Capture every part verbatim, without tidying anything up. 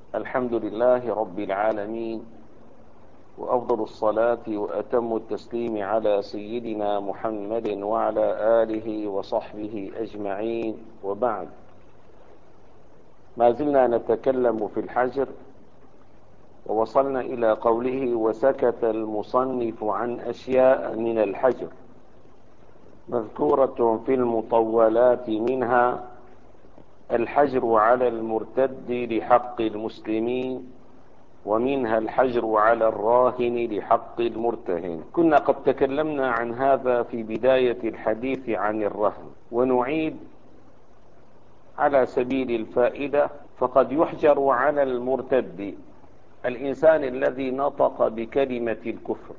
الحمد لله رب العالمين، وأفضل الصلاة وأتم التسليم على سيدنا محمد وعلى آله وصحبه أجمعين، وبعد. ما زلنا نتكلم في الحجر، ووصلنا إلى قوله: وسكت المصنف عن أشياء من الحجر مذكورة في المطولات، منها الحجر على المرتد لحق المسلمين، ومنها الحجر على الراهن لحق المرتهن. كنا قد تكلمنا عن هذا في بداية الحديث عن الرهن، ونعيد على سبيل الفائدة. فقد يحجر على المرتد الإنسان الذي نطق بكلمة الكفر،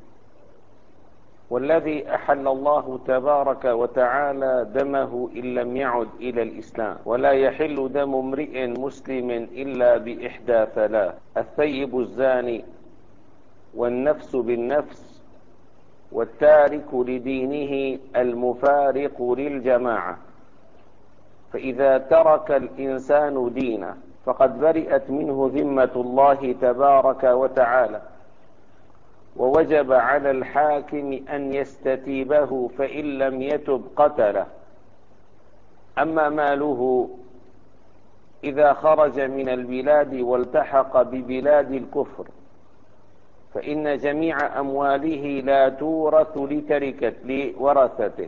والذي أحل الله تبارك وتعالى دمه إن لم يعد إلى الإسلام، ولا يحل دم امرئ مسلم إلا بإحدى ثلاث: الثيب الزاني، والنفس بالنفس، والتارك لدينه المفارق للجماعة. فإذا ترك الإنسان دينه فقد برئت منه ذمة الله تبارك وتعالى، ووجب على الحاكم أن يستتيبه، فإن لم يتب قتله. أما ماله إذا خرج من البلاد والتحق ببلاد الكفر فإن جميع أمواله لا تورث لتركة لورثته،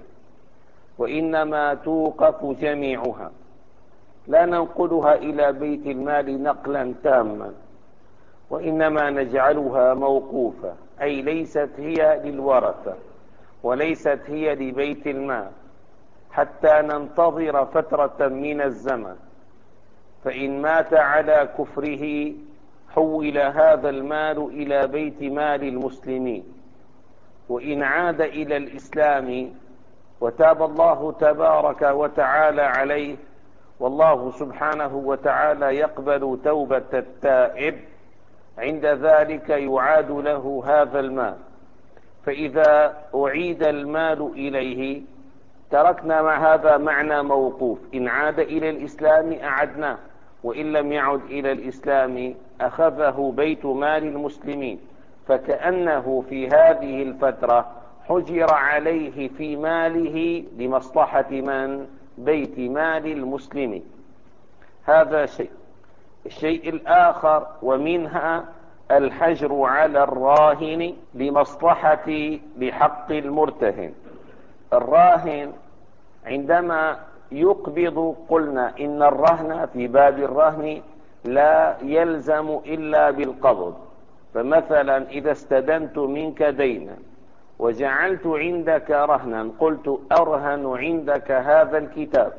وإنما توقف جميعها، لا ننقلها إلى بيت المال نقلا تاما، وإنما نجعلها موقوفة، أي ليست هي للورثة وليست هي لبيت المال، حتى ننتظر فترة من الزمن. فإن مات على كفره حول هذا المال إلى بيت مال المسلمين، وإن عاد إلى الإسلام وتاب الله تبارك وتعالى عليه، والله سبحانه وتعالى يقبل توبة التائب، عند ذلك يعاد له هذا المال. فإذا أعيد المال إليه تركنا مع هذا معنى موقوف: إن عاد إلى الإسلام أعدناه، وإن لم يعد إلى الإسلام أخذه بيت مال المسلمين. فكأنه في هذه الفترة حجر عليه في ماله لمصلحة من؟ بيت مال المسلمين. هذا شيء. الشيء الآخر: ومنها الحجر على الراهن لمصلحة لحق المرتهن. الراهن عندما يقبض، قلنا إن الرهن في باب الرهن لا يلزم إلا بالقبض. فمثلا إذا استدنت منك دينا وجعلت عندك رهنا، قلت أرهن عندك هذا الكتاب،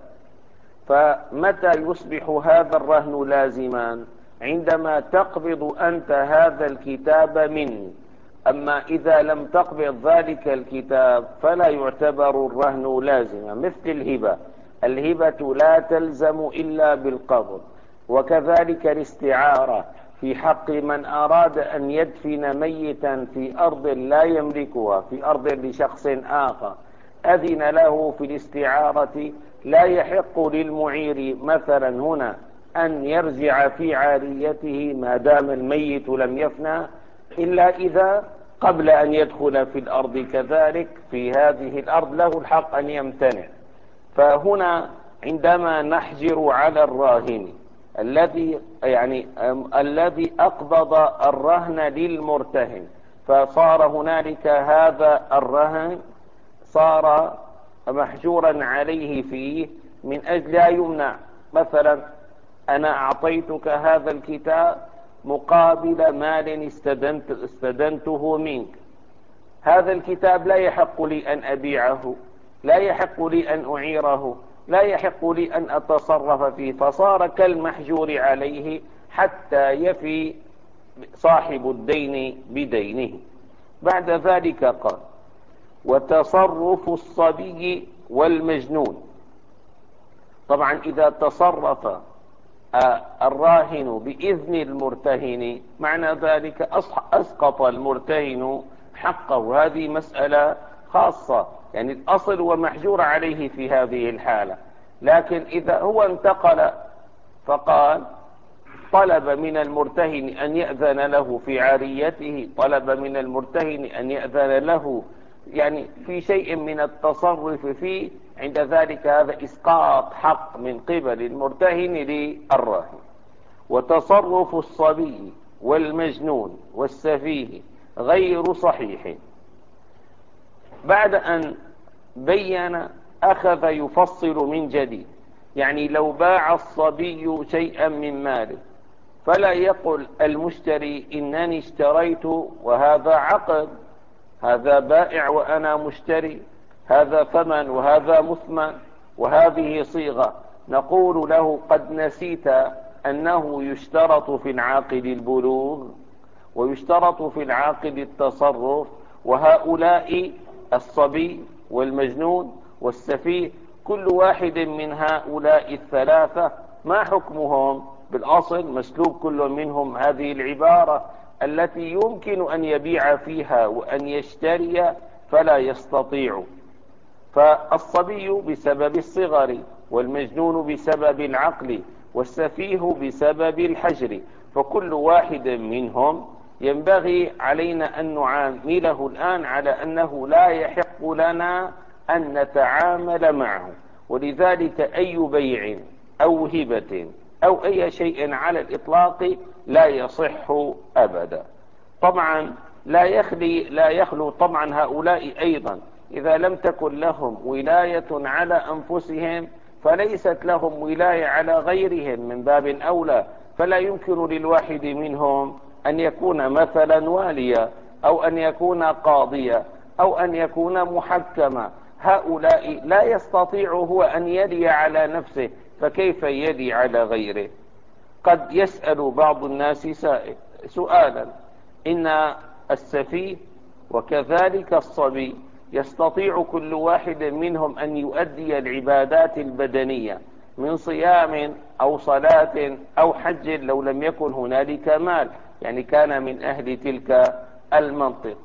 فمتى يصبح هذا الرهن لازما؟ عندما تقبض أنت هذا الكتاب مني. أما إذا لم تقبض ذلك الكتاب فلا يعتبر الرهن لازما. مثل الهبة، الهبة لا تلزم إلا بالقبض. وكذلك الاستعارة في حق من أراد أن يدفن ميتا في أرض لا يملكها، في أرض لشخص آخر، أذن له في الاستعارة. لا يحق للمعير مثلا هنا أن يرجع في عاريته ما دام الميت لم يفنى، إلا إذا قبل أن يدخل في الأرض كذلك في هذه الأرض له الحق أن يمتنع. فهنا عندما نحجر على الراهن الذي يعني الذي أقبض الرهن للمرتهن، فصار هنالك هذا الرهن صار محجورا عليه فيه من أجل لا يمنع. مثلا أنا أعطيتك هذا الكتاب مقابل مال استدنت استدنته منك. هذا الكتاب لا يحق لي أن أبيعه، لا يحق لي أن أعيره، لا يحق لي أن أتصرف فيه، فصار كالمحجور عليه حتى يفي صاحب الدين بدينه. بعد ذلك قال: وتصرف الصبي والمجنون. طبعا إذا تصرف الراهن بإذن المرتهن معنى ذلك أسقط المرتهن حقه. هذه مسألة خاصة، يعني الأصل ومحجور عليه في هذه الحالة. لكن إذا هو انتقل فقال طلب من المرتهن أن يأذن له في عاريته، طلب من المرتهن أن يأذن له يعني في شيء من التصرف فيه، عند ذلك هذا إسقاط حق من قبل المرتهن للراهن. وتصرف الصبي والمجنون والسفيه غير صحيح. بعد أن بين أخذ يفصل من جديد، يعني لو باع الصبي شيئا من ماله فلا يقل المشتري إنني اشتريت وهذا عقد، هذا بائع وأنا مشتري، هذا ثمن وهذا مثمن وهذه صيغة. نقول له قد نسيت أنه يشترط في العاقد البلوغ ويشترط في العاقد التصرف، وهؤلاء الصبي والمجنون والسفيه كل واحد من هؤلاء الثلاثة ما حكمهم؟ بالأصل مسلوب كل منهم هذه العبارة التي يمكن أن يبيع فيها وأن يشتري فلا يستطيع. فالصبي بسبب الصغر، والمجنون بسبب العقل، والسفيه بسبب الحجر، فكل واحد منهم ينبغي علينا أن نعامله الآن على أنه لا يحق لنا أن نتعامل معه. ولذلك أي بيع أو هبة أو أي شيء على الإطلاق لا يصح أبدا. طبعا لا يخلي لا يخلو طبعا هؤلاء أيضا إذا لم تكن لهم ولاية على أنفسهم فليست لهم ولاية على غيرهم من باب أولى. فلا يمكن للواحد منهم أن يكون مثلا واليا أو أن يكون قاضيا أو أن يكون محكما. هؤلاء لا يستطيع هو أن يلي على نفسه، فكيف يلي على غيره؟ قد يسأل بعض الناس سائل سؤالا: إن السفيه وكذلك الصبي يستطيع كل واحد منهم أن يؤدي العبادات البدنية من صيام أو صلاة أو حج لو لم يكن هنالك مال، يعني كان من أهل تلك المنطق،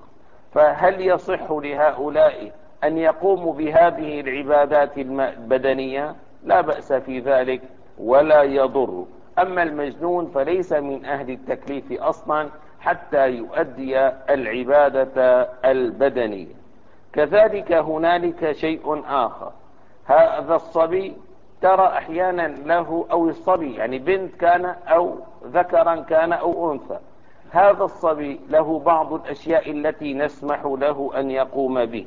فهل يصح لهؤلاء أن يقوموا بهذه العبادات البدنية؟ لا بأس في ذلك ولا يضر. أما المجنون فليس من أهل التكليف أصلا حتى يؤدي العبادة البدنية. كذلك هنالك شيء آخر، هذا الصبي ترى أحيانا له، أو الصبي يعني بنت كان أو ذكرا كان أو أنثى، هذا الصبي له بعض الأشياء التي نسمح له أن يقوم به.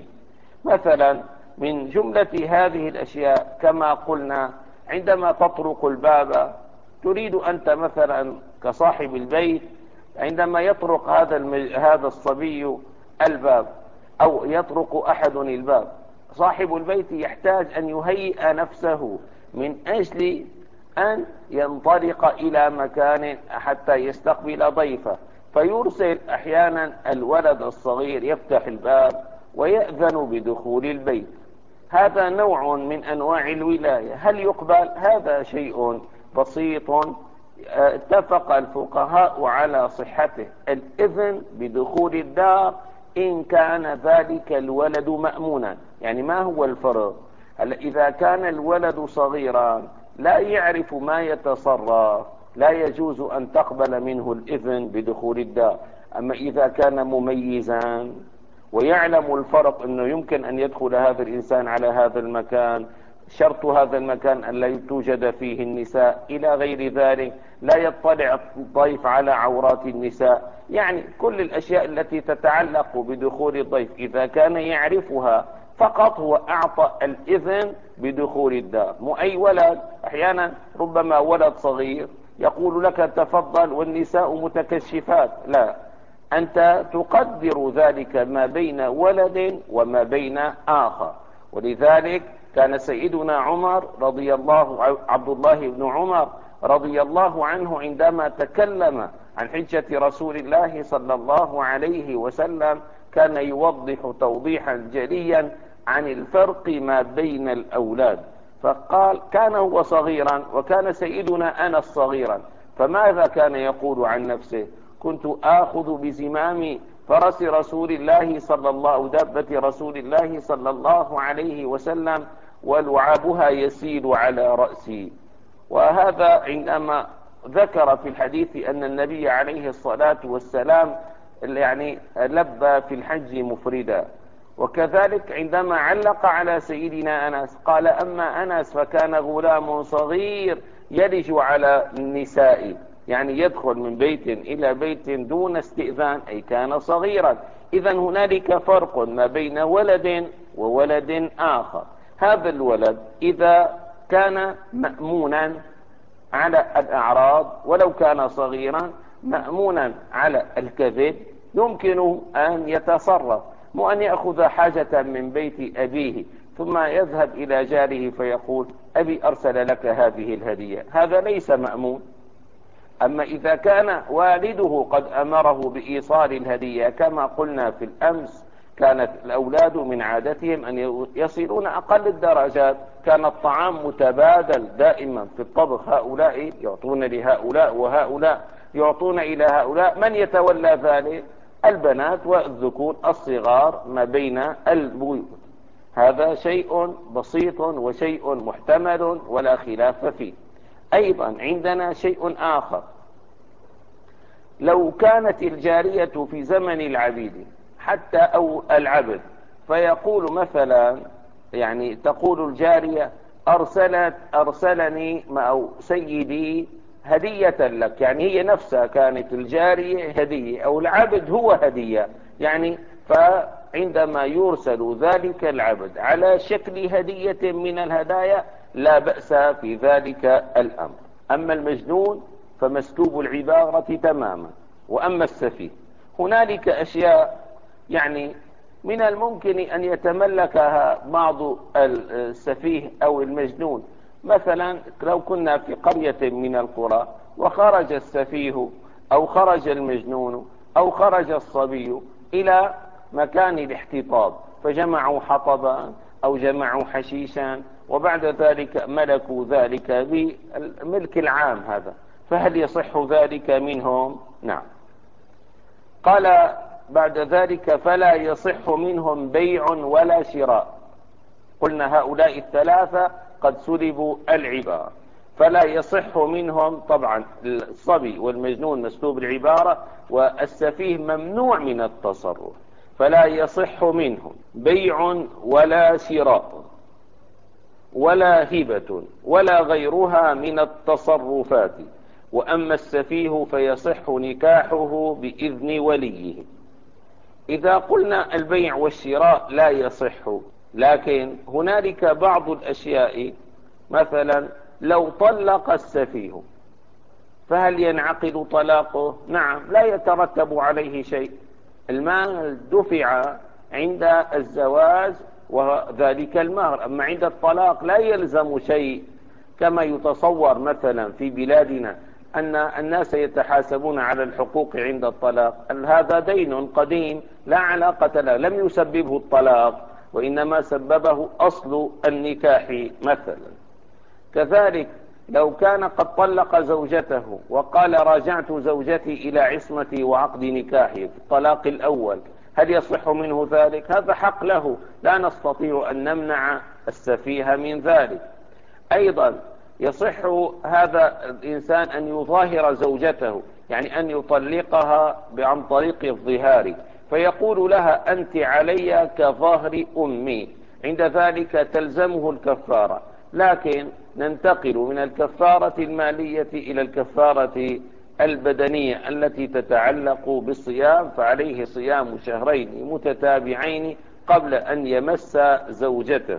مثلا من جملة هذه الأشياء كما قلنا عندما تطرق الباب تريد أنت مثلا كصاحب البيت عندما يطرق هذا المج... هذا الصبي الباب أو يطرق أحد الباب، صاحب البيت يحتاج أن يهيئ نفسه من أجل أن ينطلق إلى مكان حتى يستقبل ضيفه، فيرسل أحيانا الولد الصغير يفتح الباب ويأذن بدخول البيت. هذا نوع من أنواع الولاية، هل يقبل؟ هذا شيء بسيط اتفق الفقهاء على صحته، الإذن بدخول الدار إن كان ذلك الولد مأمونا. يعني ما هو الفرق؟ إذا كان الولد صغيرا لا يعرف ما يتصرف لا يجوز أن تقبل منه الإذن بدخول الدار. أما إذا كان مميزا ويعلم الفرق أنه يمكن أن يدخل هذا الإنسان على هذا المكان، شرط هذا المكان أن لا توجد فيه النساء إلى غير ذلك، لا يطلع الضيف على عورات النساء، يعني كل الأشياء التي تتعلق بدخول الضيف إذا كان يعرفها فقط هو أعطى الإذن بدخول الدار. مو أي ولد، أحيانا ربما ولد صغير يقول لك تفضل والنساء متكشفات، لا، أنت تقدر ذلك ما بين ولد وما بين آخر. ولذلك كان سيدنا عمر رضي الله عبد الله بن عمر رضي الله عنه عندما تكلم عن حجة رسول الله صلى الله عليه وسلم كان يوضح توضيحا جليا عن الفرق ما بين الأولاد، فقال كان هو صغيرا وكان سيدنا أنس صغيرا، فماذا كان يقول عن نفسه؟ كنت آخذ بزمام فرس رسول الله صلى الله دابة رسول الله صلى الله عليه وسلم ولعابها يسيل على رأسي. وهذا عندما ذكر في الحديث أن النبي عليه الصلاة والسلام يعني لبى في الحج مفردا. وكذلك عندما علق على سيدنا أنس قال: أما أنس فكان غلام صغير يلج على النساء، يعني يدخل من بيت إلى بيت دون استئذان، أي كان صغيرا. إذن هنالك فرق ما بين ولد وولد آخر. هذا الولد إذا كان مأمونا على الأعراض ولو كان صغيرا، مأمونا على الكذب، يمكن أن يتصرف، مو أن يأخذ حاجة من بيت أبيه ثم يذهب إلى جاره فيقول: أبي أرسل لك هذه الهدية. هذا ليس مأمون. أما إذا كان والده قد أمره بإيصال الهدية، كما قلنا في الأمس، كانت الأولاد من عادتهم أن يصلون أقل الدرجات، كان الطعام متبادل دائما في الطبخ، هؤلاء يعطون لهؤلاء وهؤلاء يعطون إلى هؤلاء. من يتولى ذلك؟ البنات والذكور الصغار ما بين البيوت. هذا شيء بسيط وشيء محتمل ولا خلاف فيه. أيضا عندنا شيء آخر: لو كانت الجارية في زمن العبيد حتى أو العبد، فيقول مثلا، يعني تقول الجارية: أرسلت أرسلني أو سيدي هدية لك، يعني هي نفسها كانت الجارية هدية أو العبد هو هدية، يعني فعندما يرسل ذلك العبد على شكل هدية من الهدايا لا بأس في ذلك الأمر. أما المجنون فمسلوب العبارة تماما. وأما السفيه، هنالك أشياء يعني من الممكن أن يتملكها بعض السفيه أو المجنون. مثلا لو كنا في قرية من القرى وخرج السفيه أو خرج المجنون أو خرج الصبي إلى مكان الاحتطاب، فجمعوا حطبا أو جمعوا حشيشا، وبعد ذلك ملكوا ذلك بالملك العام هذا، فهل يصح ذلك منهم؟ نعم. قال بعد ذلك: فلا يصح منهم بيع ولا شراء. قلنا هؤلاء الثلاثة قد سلبوا العبارة، فلا يصح منهم. طبعا الصبي والمجنون مسلوب العبارة، والسفيه ممنوع من التصرف. فلا يصح منهم بيع ولا شراء ولا هبة ولا غيرها من التصرفات. وأما السفيه فيصح نكاحه بإذن وليه. إذا قلنا البيع والشراء لا يصح، لكن هنالك بعض الأشياء، مثلا لو طلق السفيه فهل ينعقد طلاقه؟ نعم، لا يترتب عليه شيء. المال دفع عند الزواج وذلك المهر، أما عند الطلاق لا يلزم شيء، كما يتصور مثلا في بلادنا أن الناس يتحاسبون على الحقوق عند الطلاق. هذا دين قديم لا علاقة له، لم يسببه الطلاق وإنما سببه أصل النكاح مثلا. كذلك لو كان قد طلق زوجته وقال: راجعت زوجتي إلى عصمتي وعقد نكاحي في الطلاق الأول، هل يصح منه ذلك؟ هذا حق له، لا نستطيع أن نمنع السفيه من ذلك. أيضا يصح هذا الإنسان أن يظاهر زوجته، يعني أن يطلقها عن طريق الظهار، فيقول لها: أنت علي كظهر أمي، عند ذلك تلزمه الكفارة. لكن ننتقل من الكفارة المالية إلى الكفارة البدنية التي تتعلق بالصيام، فعليه صيام شهرين متتابعين قبل أن يمس زوجته.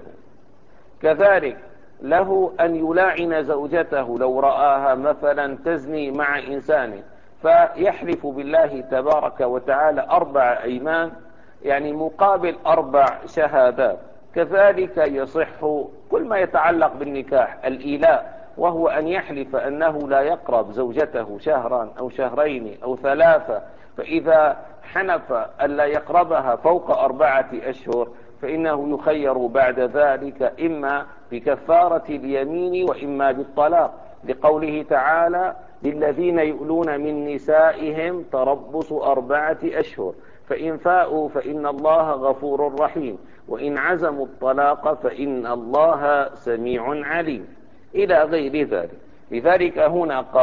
كذلك له أن يلاعن زوجته لو رآها مثلا تزني مع إنسان، فيحلف بالله تبارك وتعالى أربع أيمان، يعني مقابل أربع شهادات. كذلك يصح كل ما يتعلق بالنكاح الإيلاء، وهو أن يحلف أنه لا يقرب زوجته شهرا أو شهرين أو ثلاثة، فإذا حنف أن لا يقربها فوق أربعة أشهر فإنه يخير بعد ذلك إما بكفارة اليمين وإما بالطلاق، لقوله تعالى: للذين يؤلون من نسائهم تربص أربعة أشهر فإن فاءوا فإن الله غفور رحيم وإن عزموا الطلاق فإن الله سميع عليم، إلى غير ذلك. لذلك هنا قال: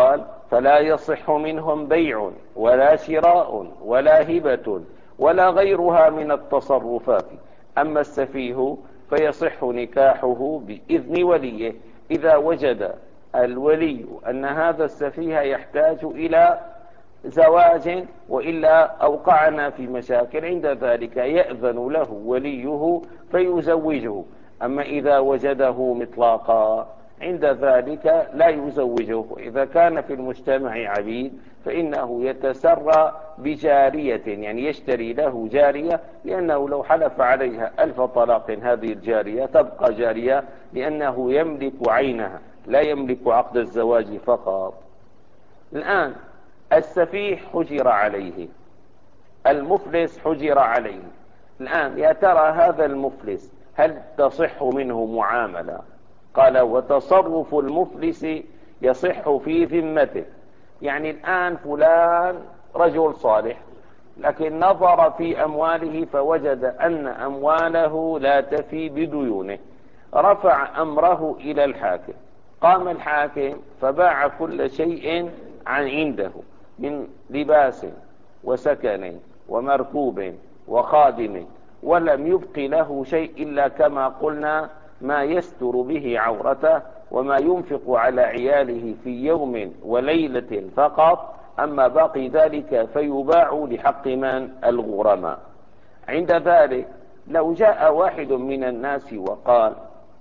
فلا يصح منهم بيع ولا شراء ولا هبة ولا غيرها من التصرفات. أما السفيه فيصح نكاحه بإذن وليه إذا وجد الولي أن هذا السفيه يحتاج إلى زواج، وإلا أوقعنا في مشاكل. عند ذلك يأذن له وليه فيزوجه. أما إذا وجده مطلاقا عند ذلك لا يزوجه. إذا كان في المجتمع عبيد فإنه يتسرى بجارية، يعني يشتري له جارية، لأنه لو حلف عليها ألف طلاق هذه الجارية تبقى جارية، لأنه يملك عينها لا يملك عقد الزواج فقط. الآن السفيه حجر عليه، المفلس حجر عليه. الآن يا ترى هذا المفلس هل تصح منه معاملة؟ قال وتصرف المفلس يصح في ذمته. يعني الآن فلان رجل صالح لكن نظر في أمواله فوجد أن أمواله لا تفي بديونه، رفع أمره إلى الحاكم. قام الحاكم فباع كل شيء عن عنده من لباس وسكن ومركوب وخادم، ولم يبق له شيء إلا كما قلنا ما يستر به عورته وما ينفق على عياله في يوم وليلة فقط. أما باقي ذلك فيباع لحق من؟ الغرماء. عند ذلك لو جاء واحد من الناس وقال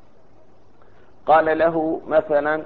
قال له مثلا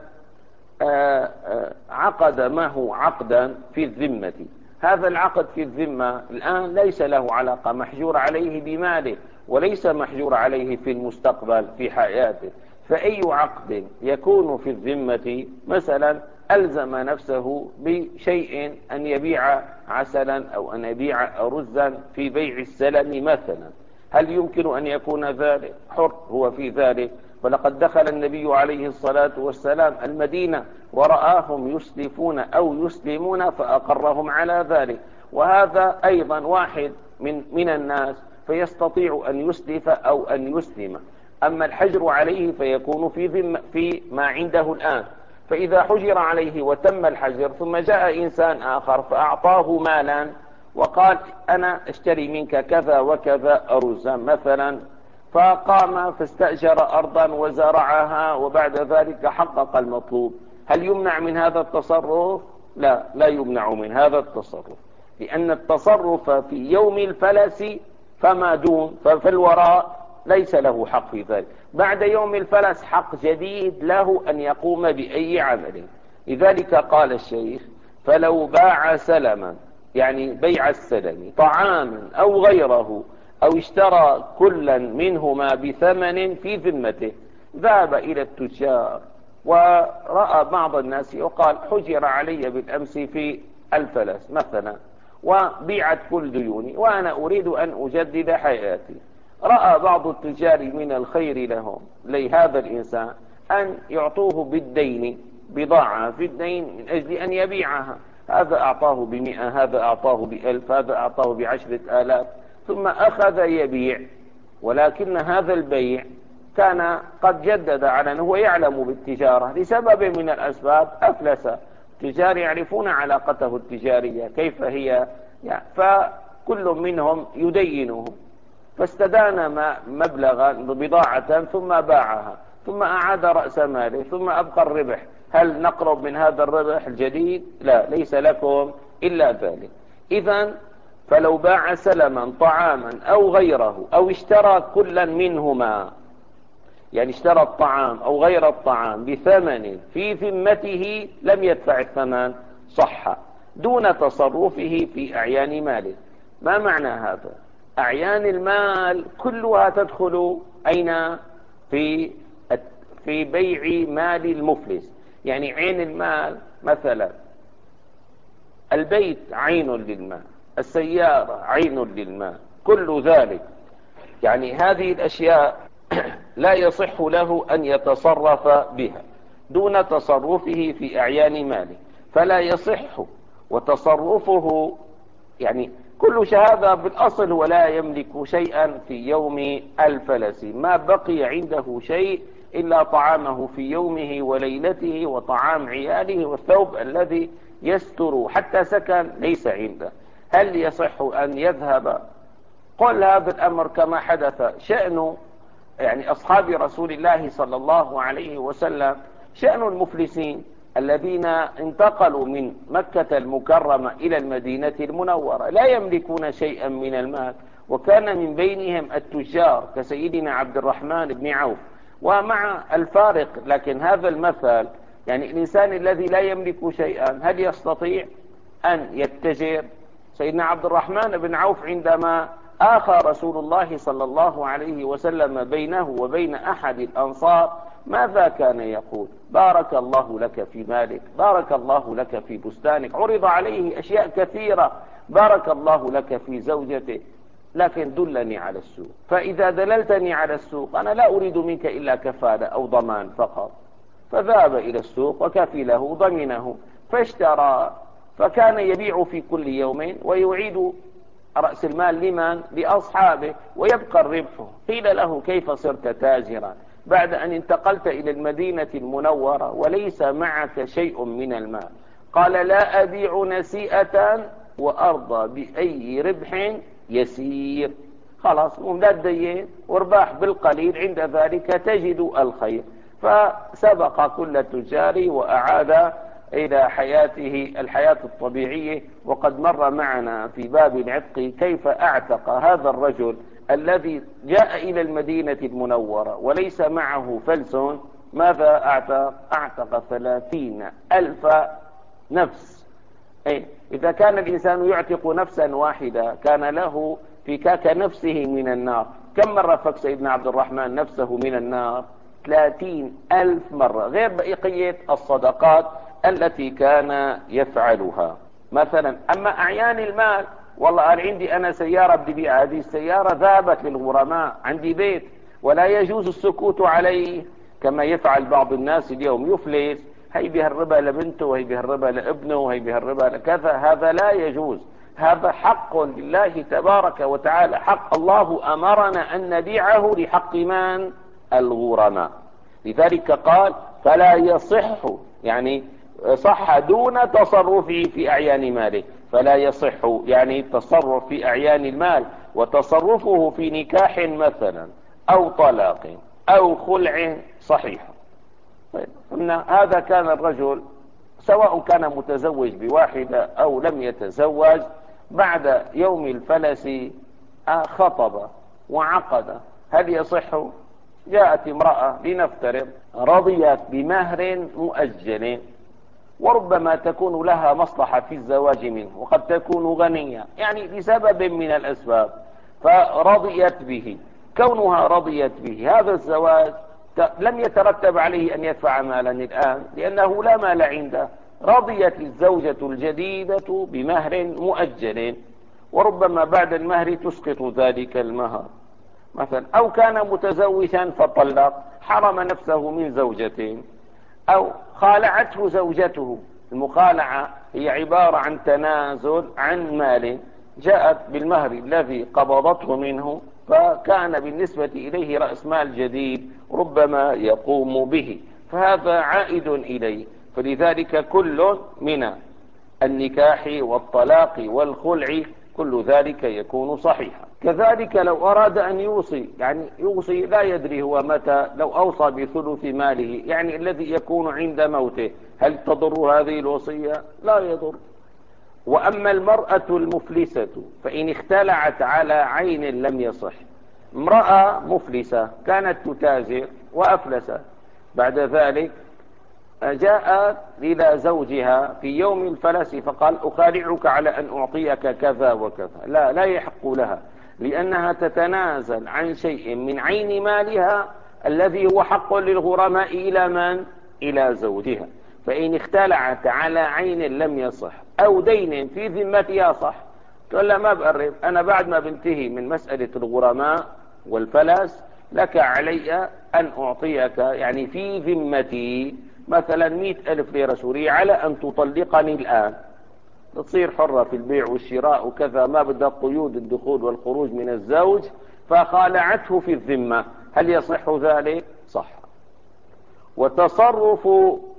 آآ آآ عقد معه عقدا في الذمة، هذا العقد في الذمة الآن ليس له علاقة، محجور عليه بماله وليس محجور عليه في المستقبل في حياته. فأي عقد يكون في الذمة مثلا ألزم نفسه بشيء أن يبيع عسلا أو أن يبيع رزا في بيع السلم مثلا، هل يمكن أن يكون ذلك؟ حر هو في ذلك. ولقد دخل النبي عليه الصلاة والسلام المدينة ورآهم يسلفون أو يسلمون فأقرهم على ذلك. وهذا أيضا واحد من, من الناس فيستطيع أن يسلف أو أن يسلم. أما الحجر عليه فيكون في, ذم في ما عنده الآن. فإذا حجر عليه وتم الحجر ثم جاء إنسان آخر فأعطاه مالا وقال أنا اشتري منك كذا وكذا أرزا مثلا، فقام فاستأجر أرضا وزرعها وبعد ذلك حقق المطلوب، هل يمنع من هذا التصرف؟ لا، لا يمنع من هذا التصرف، لأن التصرف في يوم الفلس فما دون ففي الوراء ليس له حق في ذلك. بعد يوم الفلس حق جديد له أن يقوم بأي عمل. لذلك قال الشيخ فلو باع سلما، يعني بيع السلم، طعاما أو غيره، أو اشترى كلا منهما بثمن في ذمته، ذهب إلى التجار ورأى بعض الناس يقال حجر علي بالأمس في الفلس مثلا وبيعت كل ديوني وأنا أريد أن أجدد حياتي. رأى بعض التجار من الخير لهم لهذا الإنسان أن يعطوه بالدين بضاعة في الدين من أجل أن يبيعها، هذا أعطاه بمئة، هذا أعطاه بألف، هذا أعطاه بعشرة آلاف، ثم أخذ يبيع. ولكن هذا البيع كان قد جدد على أنه يعلم بالتجارة، لسبب من الأسباب أفلس. التجار يعرفون علاقته التجارية كيف هي، يعني فكل منهم يدينه، فاستدان مبلغا بضاعة ثم باعها ثم أعاد رأس ماله ثم أبقى الربح. هل نقرب من هذا الربح الجديد؟ لا، ليس لكم إلا ذلك. إذن فلو باع سلما طعاما أو غيره أو اشترى كلا منهما، يعني اشترى الطعام أو غير الطعام بثمن في ذمته لم يدفع الثمن، صح دون تصرفه في أعيان ماله. ما معنى هذا؟ أعيان المال كلها تدخل أين؟ في في بيع مال المفلس. يعني عين المال مثلا البيت عين للمال، السيارة عين للمال، كل ذلك يعني هذه الأشياء لا يصح له أن يتصرف بها دون تصرفه في أعيان ماله، فلا يصح. وتصرفه يعني كل هذا بالأصل ولا يملك شيئا في يوم الفلس، ما بقي عنده شيء إلا طعامه في يومه وليلته وطعام عياله والثوب الذي يستر حتى سكن ليس عنده، هل يصح أن يذهب؟ قل هذا الأمر كما حدث شأن يعني أصحاب رسول الله صلى الله عليه وسلم، شأن المفلسين الذين انتقلوا من مكة المكرمة إلى المدينة المنورة لا يملكون شيئا من المال، وكان من بينهم التجار كسيدنا عبد الرحمن بن عوف. ومع الفارق لكن هذا المثل يعني الإنسان الذي لا يملك شيئا هل يستطيع أن يتجر؟ سيدنا عبد الرحمن بن عوف عندما آخى رسول الله صلى الله عليه وسلم بينه وبين أحد الأنصار ماذا كان يقول؟ بارك الله لك في مالك، بارك الله لك في بستانك. عرض عليه أشياء كثيرة، بارك الله لك في زوجتك، لكن دلني على السوق، فإذا دللتني على السوق أنا لا أريد منك إلا كفالة أو ضمان فقط. فذهب إلى السوق وكفله ضمنه فاشترى، فكان يبيع في كل يوم ويعيد رأس المال لمن؟ لأصحابه، ويبقى الربح. قيل له كيف صرت تاجرا بعد أن انتقلت إلى المدينة المنورة وليس معك شيء من المال؟ قال لا أبيع نسيئة وأرضى بأي ربح يسير. خلاص لا تدين وارباح بالقليل، عند ذلك تجد الخير. فسبق كل التجار وأعاد إلى حياته الحياة الطبيعية. وقد مر معنا في باب العتق كيف أعتق هذا الرجل الذي جاء إلى المدينة المنورة وليس معه فلس. ماذا أعتق؟ أعتق ثلاثين ألف نفس. إيه؟ إذا كان الإنسان يعتق نفسا واحدة كان له فكاك نفسه من النار. كم مرة فك سيدنا عبد الرحمن نفسه من النار؟ ثلاثين ألف مرة، غير بقية الصدقات التي كان يفعلها. مثلا أما أعيان المال، والله قال عندي أنا سيارة بدي بيع، هذه السيارة ذهبت للغرماء، عندي بيت ولا يجوز السكوت عليه كما يفعل بعض الناس اليوم، يفلس هي بهالربا لبنته وهي بهالربا لابنه وهي بهالربا لكذا، هذا لا يجوز، هذا حق لله تبارك وتعالى، حق الله أمرنا أن نبيعه لحق من؟ الغرماء. لذلك قال فلا يصح، يعني صح دون تصرفه في أعيان ماله، فلا يصح يعني التصرف في أعيان المال وتصرفه في نكاح مثلا أو طلاق أو خلع صحيح. طيب هذا كان الرجل سواء كان متزوج بواحدة أو لم يتزوج، بعد يوم الفلس خطب وعقد، هل يصح؟ جاءت امرأة لنفترض رضيت بمهر مؤجل، وربما تكون لها مصلحة في الزواج منه، وقد تكون غنية يعني لسبب من الأسباب فرضيت به. كونها رضيت به هذا الزواج لم يترتب عليه أن يدفع مالا الآن لأنه لا مال عنده، رضيت الزوجة الجديدة بمهر مؤجل، وربما بعد المهر تسقط ذلك المهر مثلا. أو كان متزوجا فطلق، حرم نفسه من زوجتين، أو خالعته زوجته. المخالعة هي عبارة عن تنازل عن مال، جاءت بالمهر الذي قبضته منه، فكان بالنسبة إليه رأس مال جديد ربما يقوم به، فهذا عائد إليه. فلذلك كل من النكاح والطلاق والخلع كل ذلك يكون صحيحا. كذلك لو أراد أن يوصي، يعني يوصي لا يدري هو متى، لو أوصى بثلث ماله يعني الذي يكون عند موته، هل تضر هذه الوصية؟ لا يضر. وأما المرأة المفلسة فإن اختلعت على عين لم يصح. امرأة مفلسة كانت تتاجر وأفلست، بعد ذلك جاءت إلى زوجها في يوم الفلس فقال أخالعك على أن أعطيك كذا وكذا، لا لا يحق لها، لأنها تتنازل عن شيء من عين مالها الذي هو حق للغرماء إلى من؟ إلى زوجها. فإن اختلعت على عين لم يصح، أو دين في ذمتها صح. تقول لا ما بقرب، أنا بعد ما بنتهي من مسألة الغرماء والفلس لك علي أن أعطيك يعني في ذمتي مثلا مئة ألف ليرة سورية على أن تطلقني الآن، تصير حرة في البيع والشراء وكذا، ما بدها قيود الدخول والخروج من الزوج، فخالعته في الذمة. هل يصح ذلك؟ صح. وتصرف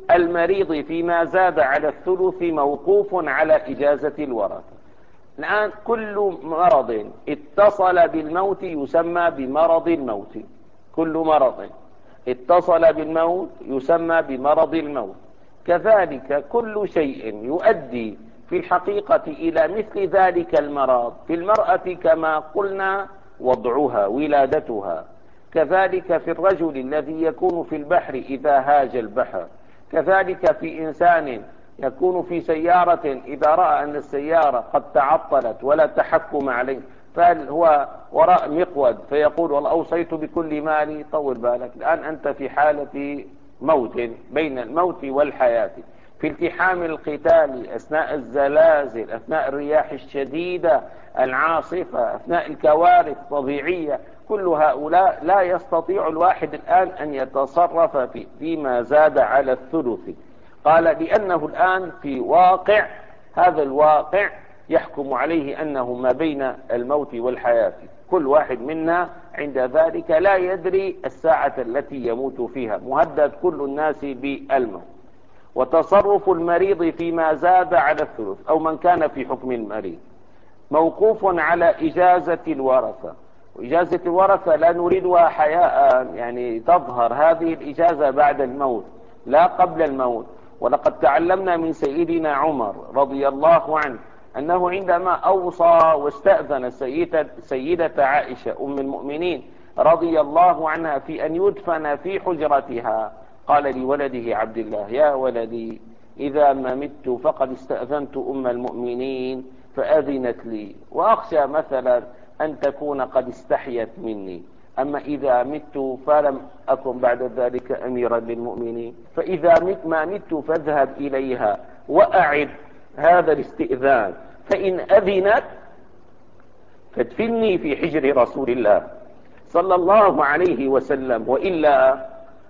المريض فيما زاد على الثلث موقوف على إجازة الورثة. الآن كل مرض اتصل بالموت يسمى بمرض الموت، كل مرض اتصل بالموت يسمى بمرض الموت. كذلك كل شيء يؤدي في الحقيقة إلى مثل ذلك المرض في المرأة كما قلنا وضعها ولادتها، كذلك في الرجل الذي يكون في البحر إذا هاج البحر، كذلك في إنسان يكون في سيارة إذا رأى أن السيارة قد تعطلت ولا تحكم عليه، فهل هو وراء مقود فيقول والله أوصيت بكل مالي؟ طول بالك، الآن أنت في حالة موت، بين الموت والحياة، في التحام القتال، أثناء الزلازل، أثناء الرياح الشديدة العاصفة، أثناء الكوارث الطبيعية. كل هؤلاء لا يستطيع الواحد الآن أن يتصرف في فيما زاد على الثلث. قال لأنه الآن في واقع، هذا الواقع يحكم عليه أنه ما بين الموت والحياة، كل واحد منا عند ذلك لا يدري الساعة التي يموت فيها، مهدد كل الناس بالموت. وتصرف المريض فيما زاد على الثلث أو من كان في حكم المريض موقوف على إجازة الورثة. وإجازة الورثة لا نريدها حياء، يعني تظهر هذه الإجازة بعد الموت لا قبل الموت. ولقد تعلمنا من سيدنا عمر رضي الله عنه أنه عندما أوصى واستأذن السيدة, السيدة عائشة أم المؤمنين رضي الله عنها في أن يدفن في حجرتها، قال لولده عبد الله: يا ولدي إذا ما مت فقد استأذنت أم المؤمنين فأذنت لي، وأخشى مثلا أن تكون قد استحيت مني، أما إذا مت فلم أكن بعد ذلك أميرا للمؤمنين، فإذا مت ما مت فاذهب إليها وأعد هذا الاستئذان، فإن أذنت فادفني في حجر رسول الله صلى الله عليه وسلم، وإلا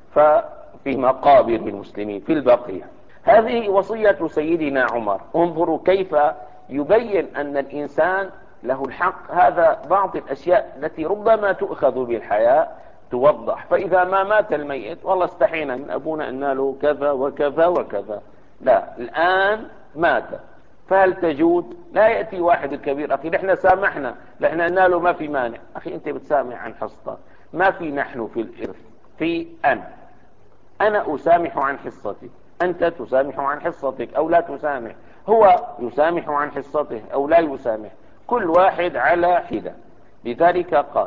ففي مقابر المسلمين في البقيع. هذه وصية سيدنا عمر. انظروا كيف يبين أن الإنسان له الحق. هذا بعض الأشياء التي ربما تؤخذ بالحياة توضح. فإذا ما مات الميت والله استحينا من أبونا أن له كذا وكذا وكذا، لا، الآن مات، فهل تجود؟ لا يأتي واحد الكبير: أخي نحن سامحنا، نحن قلنا له ما في مانع. أخي أنت بتسامح عن حصتك، ما في نحن في الإرث، في أنا أنا أسامح عن حصتي، أنت تسامح عن حصتك أو لا تسامح، هو يسامح عن حصته أو لا يسامح، كل واحد على حدة. لذلك قال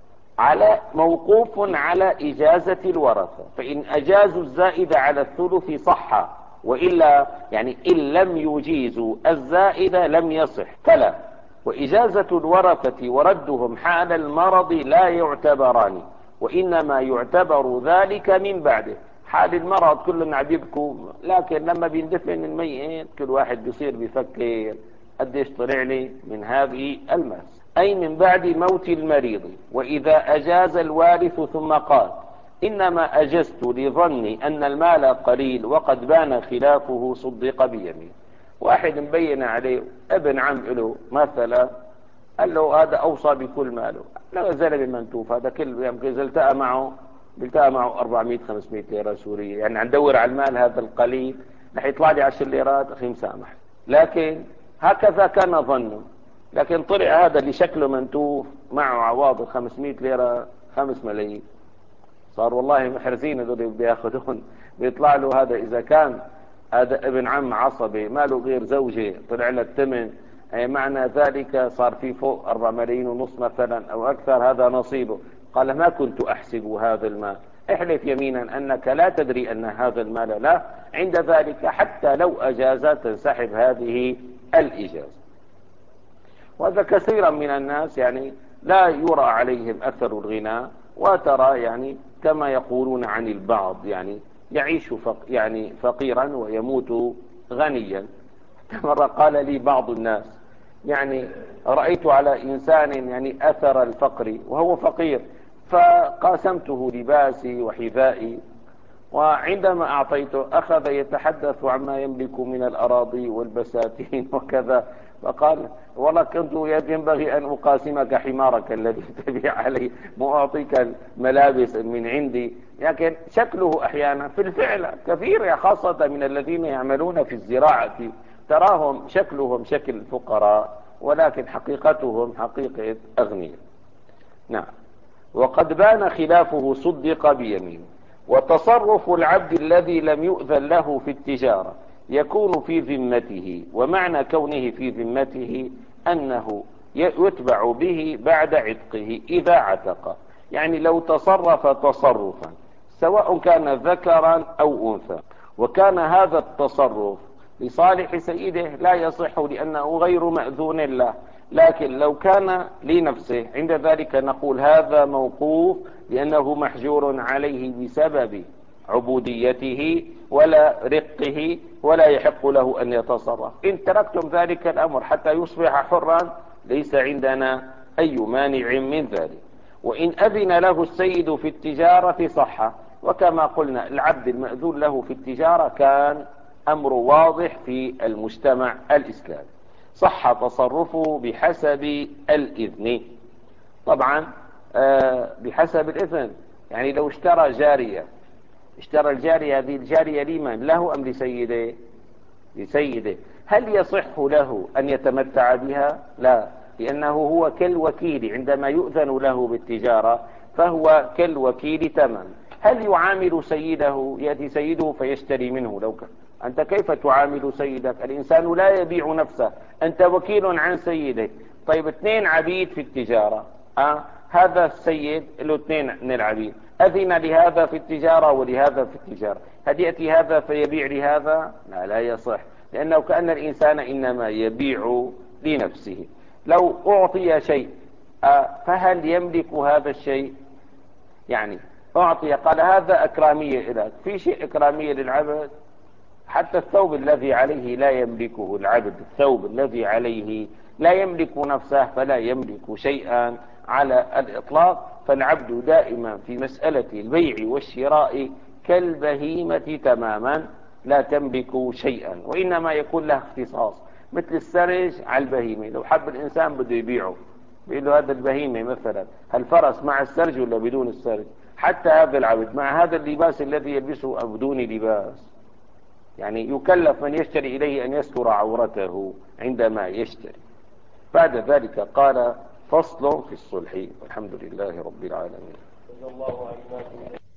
على موقوف على إجازة الورثة، فإن أجازوا الزائد على الثلث صح، وإلا يعني إن لم يجيزوا الزائد لم يصح فلا. وإجازة الورثة وردهم حال المرض لا يعتبران، وإنما يعتبر ذلك من بعده. حال المرض كلنا عم يبكوا، لكن لما بيندفن الميت كل واحد بيصير بيفكر قديش طلع لي من هذه الماس، أي من بعد موت المريض. وإذا أجاز الوارث ثم قال إنما أجزت لظني أن المال قليل وقد بان خلافه صدق بيمين. واحد مبين عليه ابن عم له مثلا، قال له هذا أوصى بكل ماله، لا زلمة منتوف، هذا كل يوم إذا التقى معه بيلتقى معه أربعمائة خمسمائة ليرة سورية، يعني عم ندور على المال هذا القليل رح يطلع لي عشر ليرات، أخي مسامح. لكن هكذا كان ظنه، لكن طلع هذا اللي شكله منتوف معه عواض خمسمائة ليرة خمس ملايين، صار والله محرزين هذول بياخذون. بيطلع له هذا إذا كان هذا ابن عم عصبي ما له غير زوجة طلع له الثمن، أي معنى ذلك صار في فوق أربعة ملايين ونص مثلا أو أكثر، هذا نصيبه. قال ما كنت أحسب هذا المال، احلف يمينا أنك لا تدري أن هذا المال لا، عند ذلك حتى لو أجاز تنسحب هذه الإجازة. وهذا كثيرا من الناس يعني لا يرى عليهم أثر الغنى، وترى يعني كما يقولون عن البعض يعني يعيش فق يعني فقيرا ويموت غنيا. مرة قال لي بعض الناس يعني رأيت على إنسان يعني أثر الفقر وهو فقير، فقاسمته لباسي وحذائي، وعندما أعطيته أخذ يتحدث عما يملك من الأراضي والبساتين وكذا، فقال والله كنت ينبغي أن أقاسمك حمارك الذي تبيع عليه، مو أعطيك ملابس من عندي. لكن شكله أحيانا في الفعل كثير، خاصة من الذين يعملون في الزراعة، تراهم شكلهم شكل فقراء ولكن حقيقتهم حقيقة أغنياء. نعم. وقد بان خلافه صدق بيمين. وتصرف العبد الذي لم يؤذن له في التجارة يكون في ذمته، ومعنى كونه في ذمته أنه يتبع به بعد عتقه إذا عتق. يعني لو تصرف تصرفا سواء كان ذكرا أو أنثى وكان هذا التصرف لصالح سيده لا يصح لأنه غير مأذون له، لكن لو كان لنفسه عند ذلك نقول هذا موقوف لأنه محجور عليه بسبب عبوديته ولا رقه، ولا يحق له أن يتصرف. إن تركتم ذلك الأمر حتى يصبح حرا ليس عندنا أي مانع من ذلك. وإن أذن له السيد في التجارة صح. وكما قلنا العبد المأذون له في التجارة كان أمر واضح في المجتمع الإسلامي، صح تصرفه بحسب الإذن. طبعا آه بحسب الإذن، يعني لو اشترى جارية، اشترى الجارية، هذه الجارية لمن؟ له أم لسيده؟ لسيده. هل يصح له أن يتمتع بها؟ لا، لأنه هو كالوكيل عندما يؤذن له بالتجارة فهو كالوكيل تمام. هل يعامل سيده؟ يأتي سيده فيشتري منه. لو كان أنت كيف تعامل سيدك؟ الإنسان لا يبيع نفسه، أنت وكيل عن سيدك. طيب اثنين عبيد في التجارة، أه؟ هذا السيد له اثنين من العبيد، أذن لهذا في التجارة ولهذا في التجارة، هل يأتي هذا فيبيع لهذا؟ لا، لا يصح، لأنه كأن الإنسان إنما يبيع لنفسه. لو أعطي شيء أه فهل يملك هذا الشيء؟ يعني أعطي قال هذا أكرامية لك، في شيء أكرامية للعبد؟ حتى الثوب الذي عليه لا يملكه العبد، الثوب الذي عليه لا يملك نفسه فلا يملك شيئا على الإطلاق. فالعبد دائما في مسألة البيع والشراء كالبهيمة تماما، لا تملك شيئا، وإنما يكون له اختصاص، مثل السرج على البهيمة. لو حب الإنسان بده يبيعه بيقول له هذا البهيمة مثلا الفرس مع السرج ولا بدون السرج؟ حتى هذا العبد مع هذا اللباس الذي يلبسه أو بدون لباس، يعني يكلف من يشتري إليه أن يستر عورته عندما يشتري. بعد ذلك قال فصل في الصلح، والحمد لله رب العالمين.